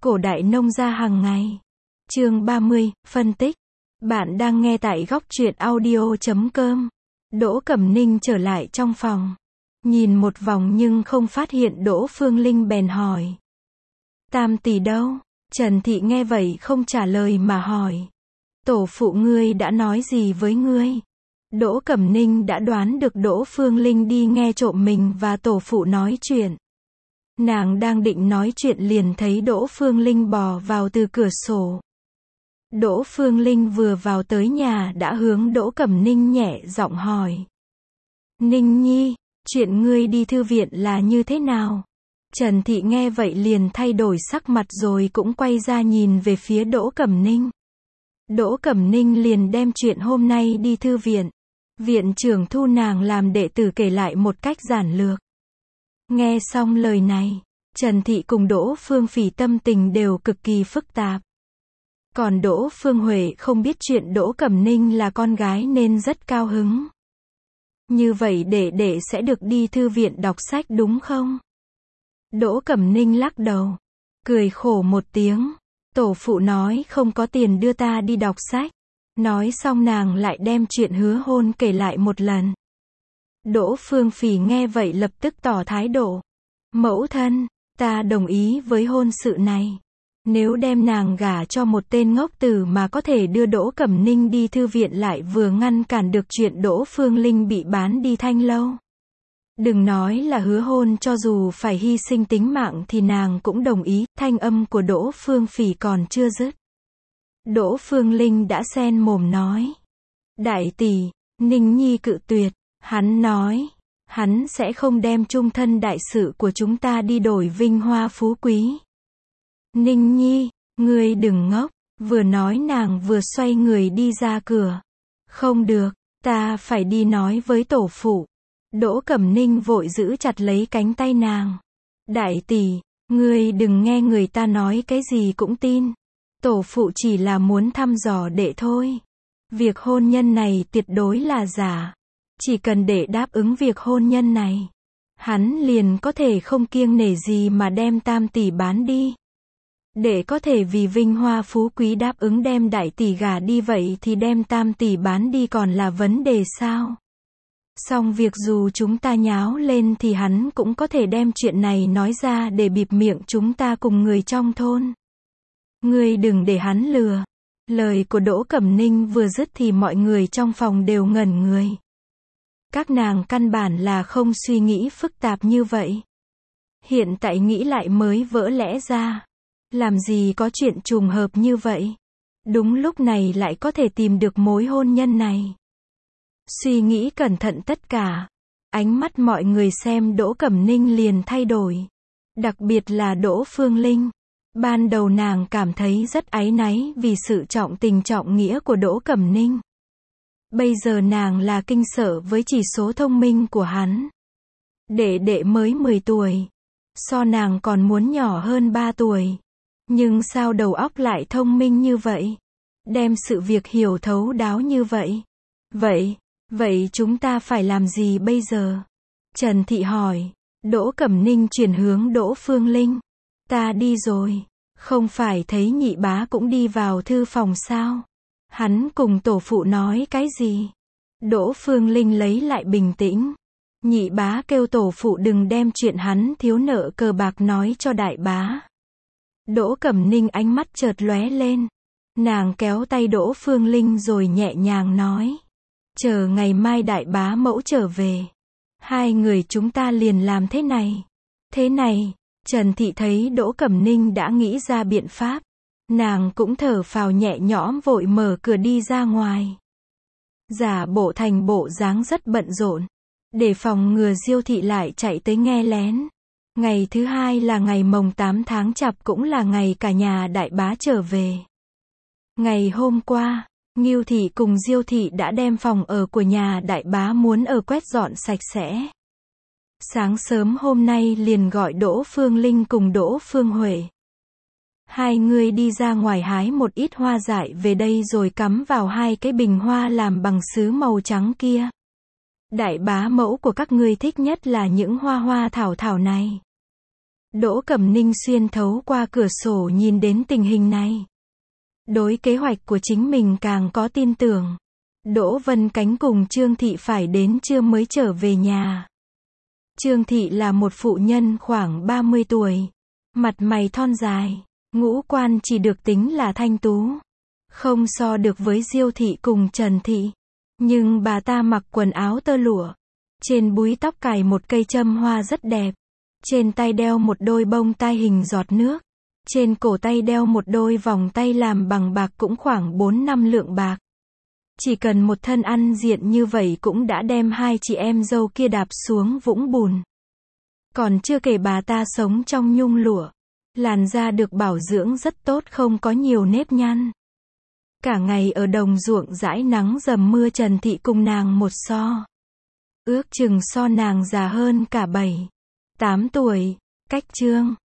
Cổ đại nông gia hàng ngày. Chương 30, phân tích. Bạn đang nghe tại góc truyện audio.com. Đỗ Cẩm Ninh trở lại trong phòng. Nhìn một vòng nhưng không phát hiện Đỗ Phương Linh bèn hỏi. Tam tỷ đâu? Trần Thị nghe vậy không trả lời mà hỏi. Tổ phụ ngươi đã nói gì với ngươi? Đỗ Cẩm Ninh đã đoán được Đỗ Phương Linh đi nghe trộm mình và tổ phụ nói chuyện. Nàng đang định nói chuyện liền thấy Đỗ Phương Linh bò vào từ cửa sổ. Đỗ Phương Linh vừa vào tới nhà đã hướng Đỗ Cẩm Ninh nhẹ giọng hỏi. Ninh Nhi, chuyện ngươi đi thư viện là như thế nào? Trần Thị nghe vậy liền thay đổi sắc mặt rồi cũng quay ra nhìn về phía Đỗ Cẩm Ninh. Đỗ Cẩm Ninh liền đem chuyện hôm nay đi thư viện. Viện trưởng thu nàng làm đệ tử kể lại một cách giản lược. Nghe xong lời này, Trần Thị cùng Đỗ Phương Phỉ tâm tình đều cực kỳ phức tạp. Còn Đỗ Phương Huệ không biết chuyện Đỗ Cẩm Ninh là con gái nên rất cao hứng. Như vậy đệ sẽ được đi thư viện đọc sách đúng không? Đỗ Cẩm Ninh lắc đầu, cười khổ một tiếng. Tổ phụ nói không có tiền đưa ta đi đọc sách. Nói xong nàng lại đem chuyện hứa hôn kể lại một lần. Đỗ Phương Phỉ nghe vậy lập tức tỏ thái độ. Mẫu thân, ta đồng ý với hôn sự này. Nếu đem nàng gả cho một tên ngốc tử mà có thể đưa Đỗ Cẩm Ninh đi thư viện lại vừa ngăn cản được chuyện Đỗ Phương Linh bị bán đi Thanh Lâu. Đừng nói là hứa hôn, cho dù phải hy sinh tính mạng thì nàng cũng đồng ý. Thanh âm của Đỗ Phương Phỉ còn chưa dứt. Đỗ Phương Linh đã xen mồm nói. Đại tỷ, Ninh Nhi cự tuyệt. Hắn nói, hắn sẽ không đem chung thân đại sự của chúng ta đi đổi vinh hoa phú quý. Ninh Nhi, ngươi đừng ngốc. Vừa nói nàng vừa xoay người đi ra cửa. Không được, ta phải đi nói với tổ phụ. Đỗ Cẩm Ninh vội giữ chặt lấy cánh tay nàng. Đại tỷ, ngươi đừng nghe người ta nói cái gì cũng tin. Tổ phụ chỉ là muốn thăm dò đệ thôi. Việc hôn nhân này tuyệt đối là giả. Chỉ cần đệ đáp ứng việc hôn nhân này, hắn liền có thể không kiêng nể gì mà đem tam tỷ bán đi. Đệ có thể vì vinh hoa phú quý đáp ứng đem đại tỷ gả đi, vậy thì đem tam tỷ bán đi còn là vấn đề sao? Xong việc dù chúng ta nháo lên thì hắn cũng có thể đem chuyện này nói ra để bịt miệng chúng ta cùng người trong thôn. Ngươi đừng để hắn lừa. Lời của Đỗ Cẩm Ninh vừa dứt thì mọi người trong phòng đều ngẩn người. Các nàng căn bản là không suy nghĩ phức tạp như vậy. Hiện tại nghĩ lại mới vỡ lẽ ra. Làm gì có chuyện trùng hợp như vậy. Đúng lúc này lại có thể tìm được mối hôn nhân này. Suy nghĩ cẩn thận tất cả. Ánh mắt mọi người xem Đỗ Cẩm Ninh liền thay đổi. Đặc biệt là Đỗ Phương Linh. Ban đầu nàng cảm thấy rất áy náy vì sự trọng tình trọng nghĩa của Đỗ Cẩm Ninh. Bây giờ nàng là kinh sợ với chỉ số thông minh của hắn. Đệ mới 10 tuổi. So nàng còn muốn nhỏ hơn 3 tuổi. Nhưng sao đầu óc lại thông minh như vậy? Đem sự việc hiểu thấu đáo như vậy. Vậy chúng ta phải làm gì bây giờ? Trần Thị hỏi. Đỗ Cẩm Ninh chuyển hướng Đỗ Phương Linh. Ta đi rồi. Không phải thấy nhị bá cũng đi vào thư phòng sao? Hắn cùng tổ phụ nói cái gì? Đỗ Phương Linh lấy lại bình tĩnh. Nhị bá kêu tổ phụ đừng đem chuyện hắn thiếu nợ cờ bạc nói cho đại bá. Đỗ Cẩm Ninh ánh mắt chợt lóe lên. Nàng kéo tay Đỗ Phương Linh rồi nhẹ nhàng nói. Chờ ngày mai đại bá mẫu trở về. Hai người chúng ta liền làm thế này. Thế này, Trần Thị thấy Đỗ Cẩm Ninh đã nghĩ ra biện pháp. Nàng cũng thở phào nhẹ nhõm vội mở cửa đi ra ngoài. Giả bộ thành bộ dáng rất bận rộn. Để phòng ngừa Diêu Thị lại chạy tới nghe lén. Ngày thứ hai là ngày mồng 8 tháng Chạp, cũng là ngày cả nhà đại bá trở về. Ngày hôm qua, Ngưu Thị cùng Diêu Thị đã đem phòng ở của nhà đại bá muốn ở quét dọn sạch sẽ. Sáng sớm hôm nay liền gọi Đỗ Phương Linh cùng Đỗ Phương Huệ. Hai người đi ra ngoài hái một ít hoa dại về đây rồi cắm vào hai cái bình hoa làm bằng sứ màu trắng kia. Đại bá mẫu của các ngươi thích nhất là những hoa thảo này. Đỗ Cẩm Ninh xuyên thấu qua cửa sổ nhìn đến tình hình này. Đối kế hoạch của chính mình càng có tin tưởng. Đỗ Vân Cánh cùng Trương Thị phải đến trưa mới trở về nhà. Trương Thị là một phụ nhân khoảng 30 tuổi. Mặt mày thon dài, ngũ quan chỉ được tính là thanh tú. Không so được với Diêu Thị cùng Trần Thị. Nhưng bà ta mặc quần áo tơ lụa. Trên búi tóc cài một cây châm hoa rất đẹp. Trên tay đeo một đôi bông tai hình giọt nước. Trên cổ tay đeo một đôi vòng tay làm bằng bạc cũng khoảng 4-5 lượng bạc. Chỉ cần một thân ăn diện như vậy cũng đã đem hai chị em dâu kia đạp xuống vũng bùn. Còn chưa kể bà ta sống trong nhung lụa. Làn da được bảo dưỡng rất tốt, không có nhiều nếp nhăn. Cả ngày ở đồng ruộng dãi nắng dầm mưa, Trần Thị cùng nàng một so. Ước chừng so nàng già hơn cả 7-8 tuổi. Cách Trương